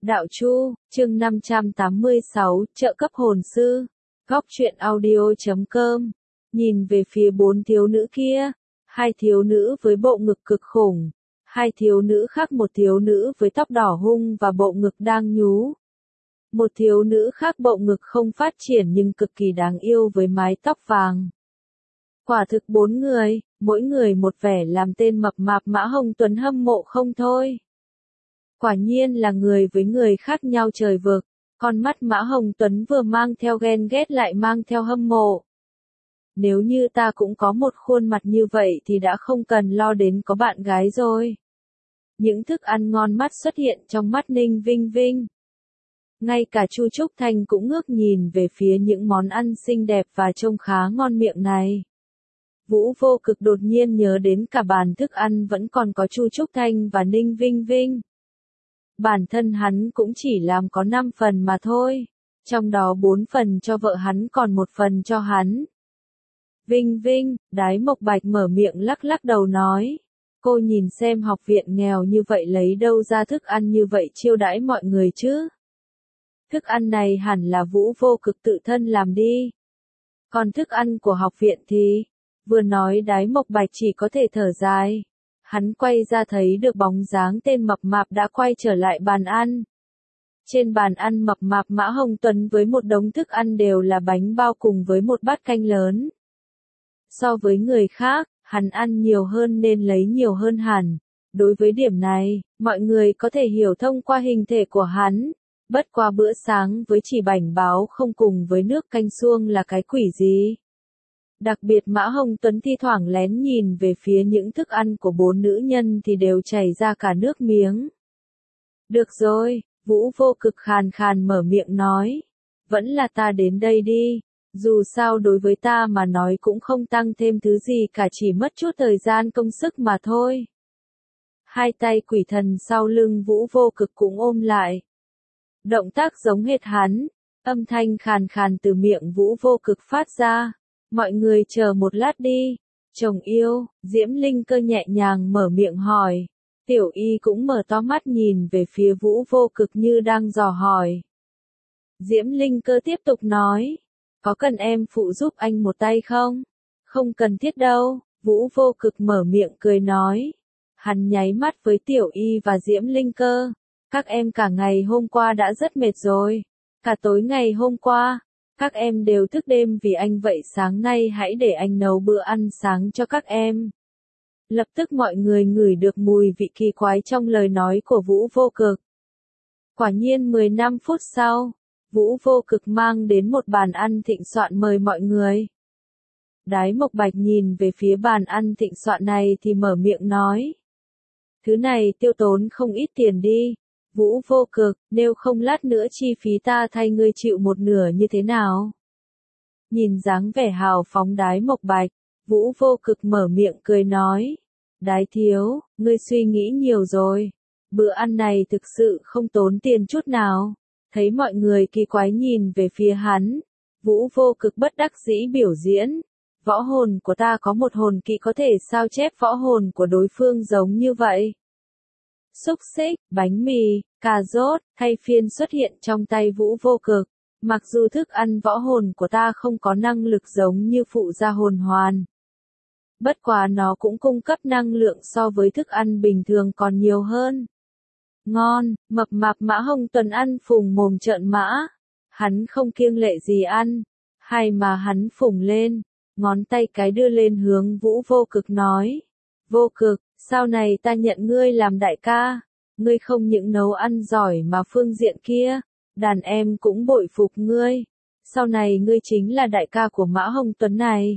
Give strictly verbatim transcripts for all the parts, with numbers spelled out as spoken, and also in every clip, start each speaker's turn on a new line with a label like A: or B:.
A: Đạo Chu, chương năm trăm tám mươi sáu, trợ cấp hồn sư. Góc truyện audio chấm com. Nhìn về phía bốn thiếu nữ kia, hai thiếu nữ với bộ ngực cực khủng, hai thiếu nữ khác một thiếu nữ với tóc đỏ hung và bộ ngực đang nhú. Một thiếu nữ khác bộ ngực không phát triển nhưng cực kỳ đáng yêu với mái tóc vàng. Quả thực bốn người, mỗi người một vẻ làm tên mập mạp Mã Hồng Tuấn hâm mộ không thôi. Quả nhiên là người với người khác nhau trời vực, con mắt Mã Hồng Tuấn vừa mang theo ghen ghét lại mang theo hâm mộ. Nếu như ta cũng có một khuôn mặt như vậy thì đã không cần lo đến có bạn gái rồi. Những thức ăn ngon mắt xuất hiện trong mắt Ninh Vinh Vinh. Ngay cả Chu Trúc Thanh cũng ngước nhìn về phía những món ăn xinh đẹp và trông khá ngon miệng này. Vũ Vô Cực đột nhiên nhớ đến cả bàn thức ăn vẫn còn có Chu Trúc Thanh và Ninh Vinh Vinh. Bản thân hắn cũng chỉ làm có năm phần mà thôi, trong đó bốn phần cho vợ hắn còn một phần cho hắn. Vinh Vinh, Đái Mộc Bạch mở miệng lắc lắc đầu nói, cô nhìn xem học viện nghèo như vậy lấy đâu ra thức ăn như vậy chiêu đãi mọi người chứ. Thức ăn này hẳn là Vũ Vô Cực tự thân làm đi. Còn thức ăn của học viện thì, vừa nói Đái Mộc Bạch chỉ có thể thở dài. Hắn quay ra thấy được bóng dáng tên mập mạp đã quay trở lại bàn ăn. Trên bàn ăn mập mạp Mã Hồng Tuấn với một đống thức ăn đều là bánh bao cùng với một bát canh lớn. So với người khác, hắn ăn nhiều hơn nên lấy nhiều hơn hẳn. Đối với điểm này, mọi người có thể hiểu thông qua hình thể của hắn. Bất qua bữa sáng với chỉ bánh báo không cùng với nước canh suông là cái quỷ gì. Đặc biệt Mã Hồng Tuấn thi thoảng lén nhìn về phía những thức ăn của bốn nữ nhân thì đều chảy ra cả nước miếng. Được rồi, Vũ Vô Cực khàn khàn mở miệng nói. Vẫn là ta đến đây đi, dù sao đối với ta mà nói cũng không tăng thêm thứ gì cả, chỉ mất chút thời gian công sức mà thôi. Hai tay quỷ thần sau lưng Vũ Vô Cực cũng ôm lại. Động tác giống hệt hắn, âm thanh khàn khàn từ miệng Vũ Vô Cực phát ra. Mọi người chờ một lát đi, chồng yêu, Diễm Linh Cơ nhẹ nhàng mở miệng hỏi. Tiểu Y cũng mở to mắt nhìn về phía Vũ Vô Cực như đang dò hỏi. Diễm Linh Cơ tiếp tục nói, có cần em phụ giúp anh một tay không? Không cần thiết đâu, Vũ Vô Cực mở miệng cười nói. Hắn nháy mắt với Tiểu Y và Diễm Linh Cơ. Các em cả ngày hôm qua đã rất mệt rồi. Cả tối ngày hôm qua, các em đều thức đêm vì anh, vậy sáng nay hãy để anh nấu bữa ăn sáng cho các em. Lập tức mọi người ngửi được mùi vị kỳ quái trong lời nói của Vũ Vô Cực. Quả nhiên mười lăm phút sau, Vũ Vô Cực mang đến một bàn ăn thịnh soạn mời mọi người. Đái Mộc Bạch nhìn về phía bàn ăn thịnh soạn này thì mở miệng nói. Thứ này tiêu tốn không ít tiền đi. Vũ Vô Cực, nếu không lát nữa chi phí ta thay ngươi chịu một nửa như thế nào? Nhìn dáng vẻ hào phóng Đái Mộc Bạch, Vũ Vô Cực mở miệng cười nói. Đái thiếu, ngươi suy nghĩ nhiều rồi. Bữa ăn này thực sự không tốn tiền chút nào. Thấy mọi người kỳ quái nhìn về phía hắn, Vũ Vô Cực bất đắc dĩ biểu diễn. Võ hồn của ta có một hồn kỹ có thể sao chép võ hồn của đối phương giống như vậy. Xúc xích, bánh mì, cà rốt, thay phiên xuất hiện trong tay Vũ Vô Cực. Mặc dù thức ăn võ hồn của ta không có năng lực giống như phụ gia hồn hoàn. Bất quá nó cũng cung cấp năng lượng so với thức ăn bình thường còn nhiều hơn. Ngon, mập mạp Mã Hồng Tuấn ăn phùng mồm trợn mã. Hắn không kiêng lệ gì ăn. Hay mà hắn phùng lên, ngón tay cái đưa lên hướng Vũ Vô Cực nói. Vô Cực, sau này ta nhận ngươi làm đại ca, ngươi không những nấu ăn giỏi mà phương diện kia, đàn em cũng bội phục ngươi, sau này ngươi chính là đại ca của Mã Hồng Tuấn này.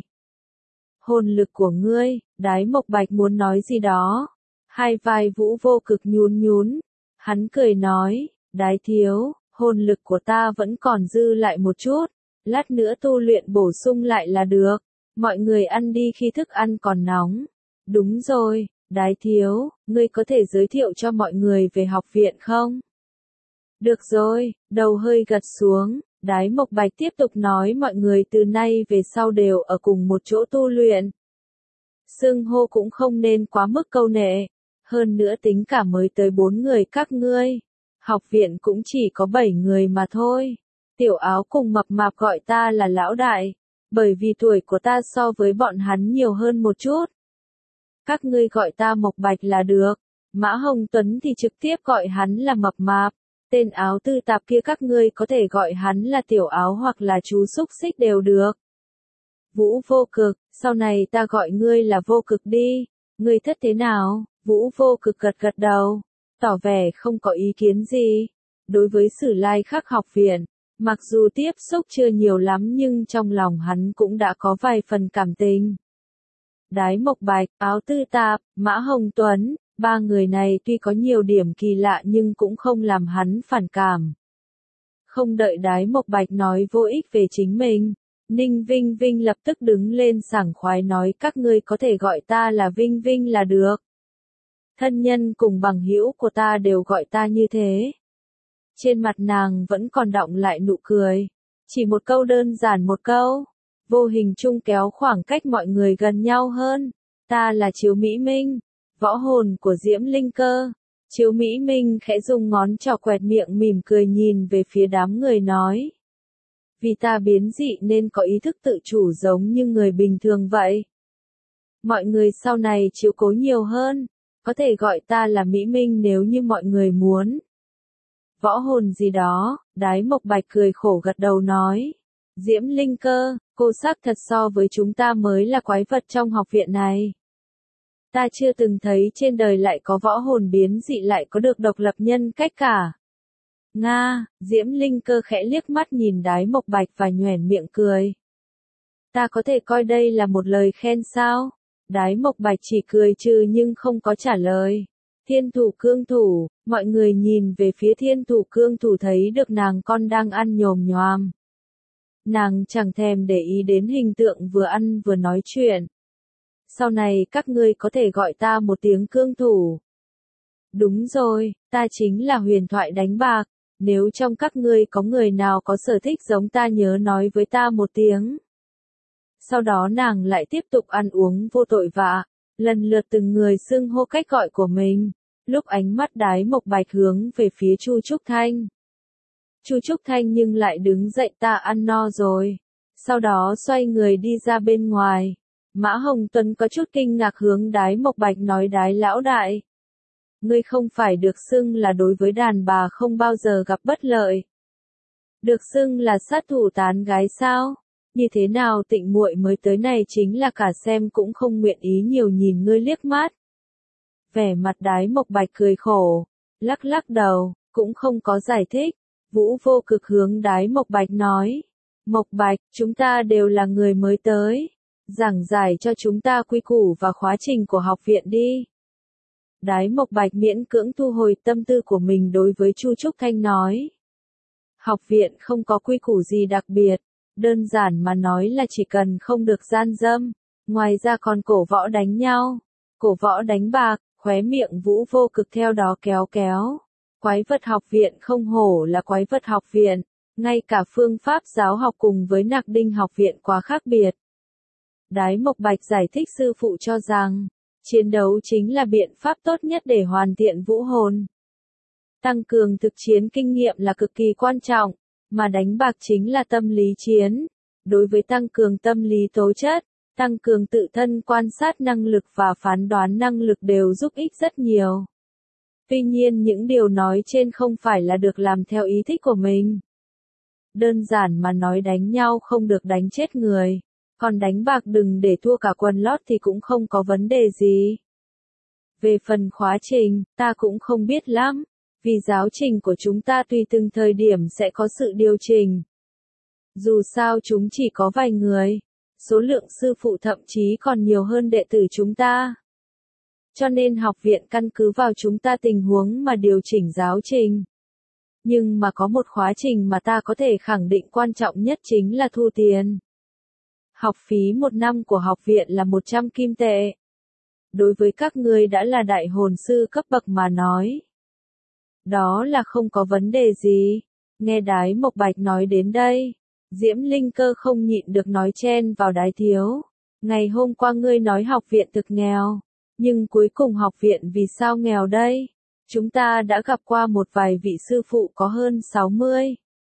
A: Hồn lực của ngươi, Đái Mộc Bạch muốn nói gì đó, hai vai Vũ Vô Cực nhún nhún, hắn cười nói, Đái thiếu, hồn lực của ta vẫn còn dư lại một chút, lát nữa tu luyện bổ sung lại là được, mọi người ăn đi khi thức ăn còn nóng. Đúng rồi. Đái thiếu, ngươi có thể giới thiệu cho mọi người về học viện không? Được rồi, đầu hơi gật xuống, Đái Mộc Bạch tiếp tục nói mọi người từ nay về sau đều ở cùng một chỗ tu luyện. Xưng hô cũng không nên quá mức câu nệ, hơn nữa tính cả mới tới bốn người các ngươi. Học viện cũng chỉ có bảy người mà thôi. Tiểu Áo cùng Mập Mạp gọi ta là lão đại, bởi vì tuổi của ta so với bọn hắn nhiều hơn một chút. Các ngươi gọi ta Mộc Bạch là được. Mã Hồng Tuấn thì trực tiếp gọi hắn là Mập Mạp. Tên Áo Tư Tạp kia các ngươi có thể gọi hắn là Tiểu Áo hoặc là chú xúc xích đều được. Vũ Vô Cực, sau này ta gọi ngươi là Vô Cực đi. Ngươi thất thế nào? Vũ Vô Cực gật gật đầu, tỏ vẻ không có ý kiến gì. Đối với Sử Lai Khắc học viện, mặc dù tiếp xúc chưa nhiều lắm nhưng trong lòng hắn cũng đã có vài phần cảm tình. Đái Mộc Bạch, Áo Tư Tạp, Mã Hồng Tuấn, ba người này tuy có nhiều điểm kỳ lạ nhưng cũng không làm hắn phản cảm. Không đợi Đái Mộc Bạch nói vô ích về chính mình, Ninh Vinh Vinh lập tức đứng lên sảng khoái nói các ngươi có thể gọi ta là Vinh Vinh là được. Thân nhân cùng bằng hữu của ta đều gọi ta như thế. Trên mặt nàng vẫn còn đọng lại nụ cười. Chỉ một câu đơn giản một câu, vô hình chung kéo khoảng cách mọi người gần nhau hơn. Ta là Chiếu Mỹ Minh, võ hồn của Diễm Linh Cơ. Chiếu Mỹ Minh khẽ dùng ngón trỏ quẹt miệng mỉm cười nhìn về phía đám người nói. Vì ta biến dị nên có ý thức tự chủ giống như người bình thường vậy. Mọi người sau này chiếu cố nhiều hơn, có thể gọi ta là Mỹ Minh nếu như mọi người muốn. Võ hồn gì đó, Đái Mộc Bạch cười khổ gật đầu nói. Diễm Linh Cơ, cô xác thật so với chúng ta mới là quái vật trong học viện này. Ta chưa từng thấy trên đời lại có võ hồn biến dị lại có được độc lập nhân cách cả. Nga, Diễm Linh Cơ khẽ liếc mắt nhìn Đái Mộc Bạch và nhoẻn miệng cười. Ta có thể coi đây là một lời khen sao? Đái Mộc Bạch chỉ cười trừ nhưng không có trả lời. Thiên Thủ Cương Thủ, mọi người nhìn về phía Thiên Thủ Cương Thủ thấy được nàng con đang ăn nhồm nhoàm. Nàng chẳng thèm để ý đến hình tượng vừa ăn vừa nói chuyện. Sau này các ngươi có thể gọi ta một tiếng Cương Thủ. Đúng rồi, ta chính là huyền thoại đánh bạc. Nếu trong các ngươi có người nào có sở thích giống ta nhớ nói với ta một tiếng. Sau đó nàng lại tiếp tục ăn uống vô tội vạ, lần lượt từng người xưng hô cách gọi của mình. Lúc ánh mắt Đái Mộc Bạch hướng về phía Chu Trúc Thanh. Chu Trúc Thanh nhưng lại đứng dậy ta ăn no rồi. Sau đó xoay người đi ra bên ngoài. Mã Hồng Tuấn có chút kinh ngạc hướng Đái Mộc Bạch nói Đái lão đại. Ngươi không phải được xưng là đối với đàn bà không bao giờ gặp bất lợi. Được xưng là sát thủ tán gái sao? Như thế nào Tịnh muội mới tới này chính là cả xem cũng không nguyện ý nhiều nhìn ngươi liếc mắt. Vẻ mặt Đái Mộc Bạch cười khổ, lắc lắc đầu, cũng không có giải thích. Vũ Vô Cực hướng Đái Mộc Bạch nói. Mộc Bạch, chúng ta đều là người mới tới. Giảng giải cho chúng ta quy củ và khóa trình của học viện đi. Đái Mộc Bạch miễn cưỡng thu hồi tâm tư của mình đối với Chu Trúc Thanh nói. Học viện không có quy củ gì đặc biệt, đơn giản mà nói là chỉ cần không được gian dâm, ngoài ra còn cổ võ đánh nhau, cổ võ đánh bạc, khóe miệng Vũ Vô Cực theo đó kéo kéo. Quái vật học viện không hổ là quái vật học viện, ngay cả phương pháp giáo học cùng với Nạc Đinh học viện quá khác biệt. Đái Mộc Bạch giải thích sư phụ cho rằng, chiến đấu chính là biện pháp tốt nhất để hoàn thiện vũ hồn. Tăng cường thực chiến kinh nghiệm là cực kỳ quan trọng, mà đánh bạc chính là tâm lý chiến. Đối với tăng cường tâm lý tố chất, tăng cường tự thân quan sát năng lực và phán đoán năng lực đều giúp ích rất nhiều. Tuy nhiên những điều nói trên không phải là được làm theo ý thích của mình. Đơn giản mà nói đánh nhau không được đánh chết người, còn đánh bạc đừng để thua cả quần lót thì cũng không có vấn đề gì. Về phần khóa trình, ta cũng không biết lắm, vì giáo trình của chúng ta tùy từng thời điểm sẽ có sự điều chỉnh. Dù sao chúng chỉ có vài người, số lượng sư phụ thậm chí còn nhiều hơn đệ tử chúng ta. Cho nên học viện căn cứ vào chúng ta tình huống mà điều chỉnh giáo trình. Nhưng mà có một khóa trình mà ta có thể khẳng định quan trọng nhất chính là thu tiền. Học phí một năm của học viện là một trăm kim tệ. Đối với các ngươi đã là đại hồn sư cấp bậc mà nói, đó là không có vấn đề gì. Nghe Đái Mộc Bạch nói đến đây, Diễm Linh Cơ không nhịn được nói chen vào Đái thiếu. Ngày hôm qua ngươi nói học viện thực nghèo, nhưng cuối cùng học viện vì sao nghèo đây? Chúng ta đã gặp qua một vài vị sư phụ có hơn sáu mươi,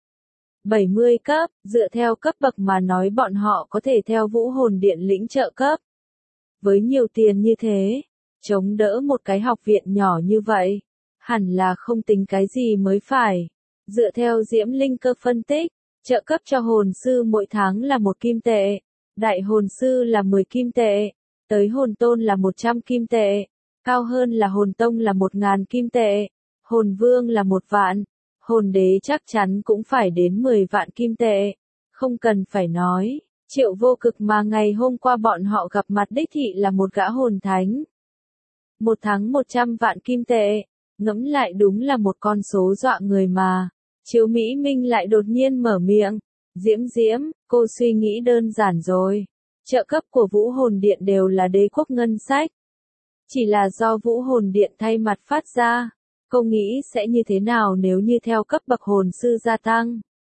A: bảy mươi cấp, dựa theo cấp bậc mà nói bọn họ có thể theo Vũ Hồn Điện lĩnh trợ cấp. Với nhiều tiền như thế, chống đỡ một cái học viện nhỏ như vậy, hẳn là không tính cái gì mới phải. Dựa theo Diễm Linh Cơ phân tích, trợ cấp cho hồn sư mỗi tháng là một kim tệ, đại hồn sư là mười kim tệ, tới hồn tôn là một trăm kim tệ, cao hơn là hồn tông là một ngàn kim tệ, hồn vương là một vạn, hồn đế chắc chắn cũng phải đến mười vạn kim tệ. Không cần phải nói, Triệu Vô Cực mà ngày hôm qua bọn họ gặp mặt đích thị là một gã hồn thánh. Một tháng một trăm vạn kim tệ, ngẫm lại đúng là một con số dọa người mà. Chiếu Mỹ Minh lại đột nhiên mở miệng. Diễm Diễm, cô suy nghĩ đơn giản rồi. Trợ cấp của Vũ Hồn Điện đều là đế quốc ngân sách. Chỉ là do Vũ Hồn Điện thay mặt phát ra. Cô nghĩ sẽ như thế nào nếu như theo cấp bậc hồn sư gia tăng?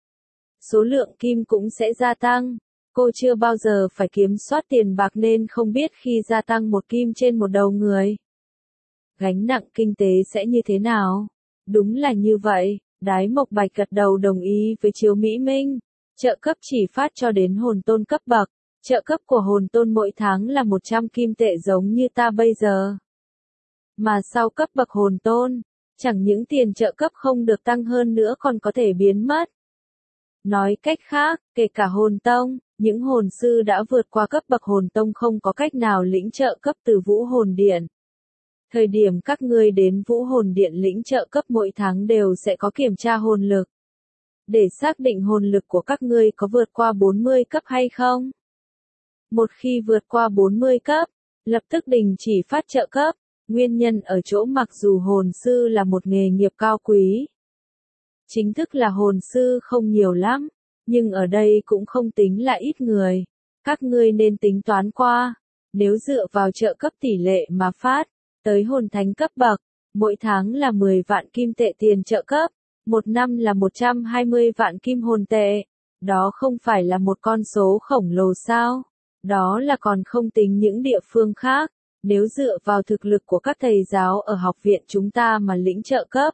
A: Số lượng kim cũng sẽ gia tăng. Cô chưa bao giờ phải kiểm soát tiền bạc nên không biết khi gia tăng một kim trên một đầu người, gánh nặng kinh tế sẽ như thế nào? Đúng là như vậy, Đái Mộc Bạch gật đầu đồng ý với Chiếu Mỹ Minh. Trợ cấp chỉ phát cho đến hồn tôn cấp bậc, trợ cấp của hồn tôn mỗi tháng là một trăm kim tệ giống như ta bây giờ. Mà sau cấp bậc hồn tôn, chẳng những tiền trợ cấp không được tăng hơn nữa còn có thể biến mất. Nói cách khác, kể cả hồn tông, những hồn sư đã vượt qua cấp bậc hồn tông không có cách nào lĩnh trợ cấp từ Vũ Hồn Điện. Thời điểm các ngươi đến Vũ Hồn Điện lĩnh trợ cấp mỗi tháng đều sẽ có kiểm tra hồn lực. Để xác định hồn lực của các ngươi có vượt qua bốn mươi cấp hay không. Một khi vượt qua bốn mươi cấp, lập tức đình chỉ phát trợ cấp. Nguyên nhân ở chỗ mặc dù hồn sư là một nghề nghiệp cao quý, chính thức là hồn sư không nhiều lắm, nhưng ở đây cũng không tính là ít người. Các ngươi nên tính toán qua, nếu dựa vào trợ cấp tỷ lệ mà phát, tới hồn thánh cấp bậc, mỗi tháng là mười vạn kim tệ tiền trợ cấp, một năm là một trăm hai mươi vạn kim hồn tệ. Đó không phải là một con số khổng lồ sao? Đó là còn không tính những địa phương khác. Nếu dựa vào thực lực của các thầy giáo ở học viện chúng ta mà lĩnh trợ cấp.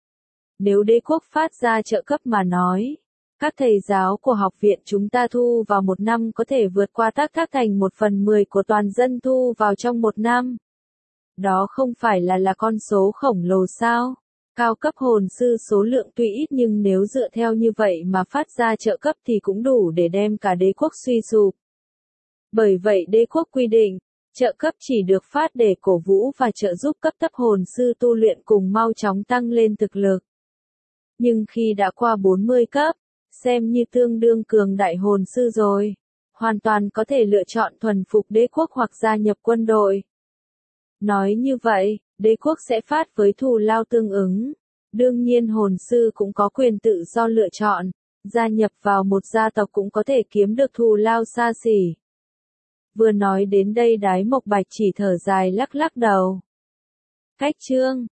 A: Nếu đế quốc phát ra trợ cấp mà nói, các thầy giáo của học viện chúng ta thu vào một năm có thể vượt qua Tác Thác Thành một phần mười của toàn dân thu vào trong một năm. Đó không phải là là con số khổng lồ sao? Cao cấp hồn sư số lượng tuy ít nhưng nếu dựa theo như vậy mà phát ra trợ cấp thì cũng đủ để đem cả đế quốc suy sụp. Bởi vậy đế quốc quy định, trợ cấp chỉ được phát để cổ vũ và trợ giúp cấp thấp hồn sư tu luyện cùng mau chóng tăng lên thực lực. Nhưng khi đã qua bốn mươi cấp, xem như tương đương cường đại hồn sư rồi, hoàn toàn có thể lựa chọn thuần phục đế quốc hoặc gia nhập quân đội. Nói như vậy, đế quốc sẽ phát với thù lao tương ứng. Đương nhiên hồn sư cũng có quyền tự do lựa chọn, gia nhập vào một gia tộc cũng có thể kiếm được thù lao xa xỉ. Vừa nói đến đây Đái Mộc Bạch chỉ thở dài lắc lắc đầu. Cách chương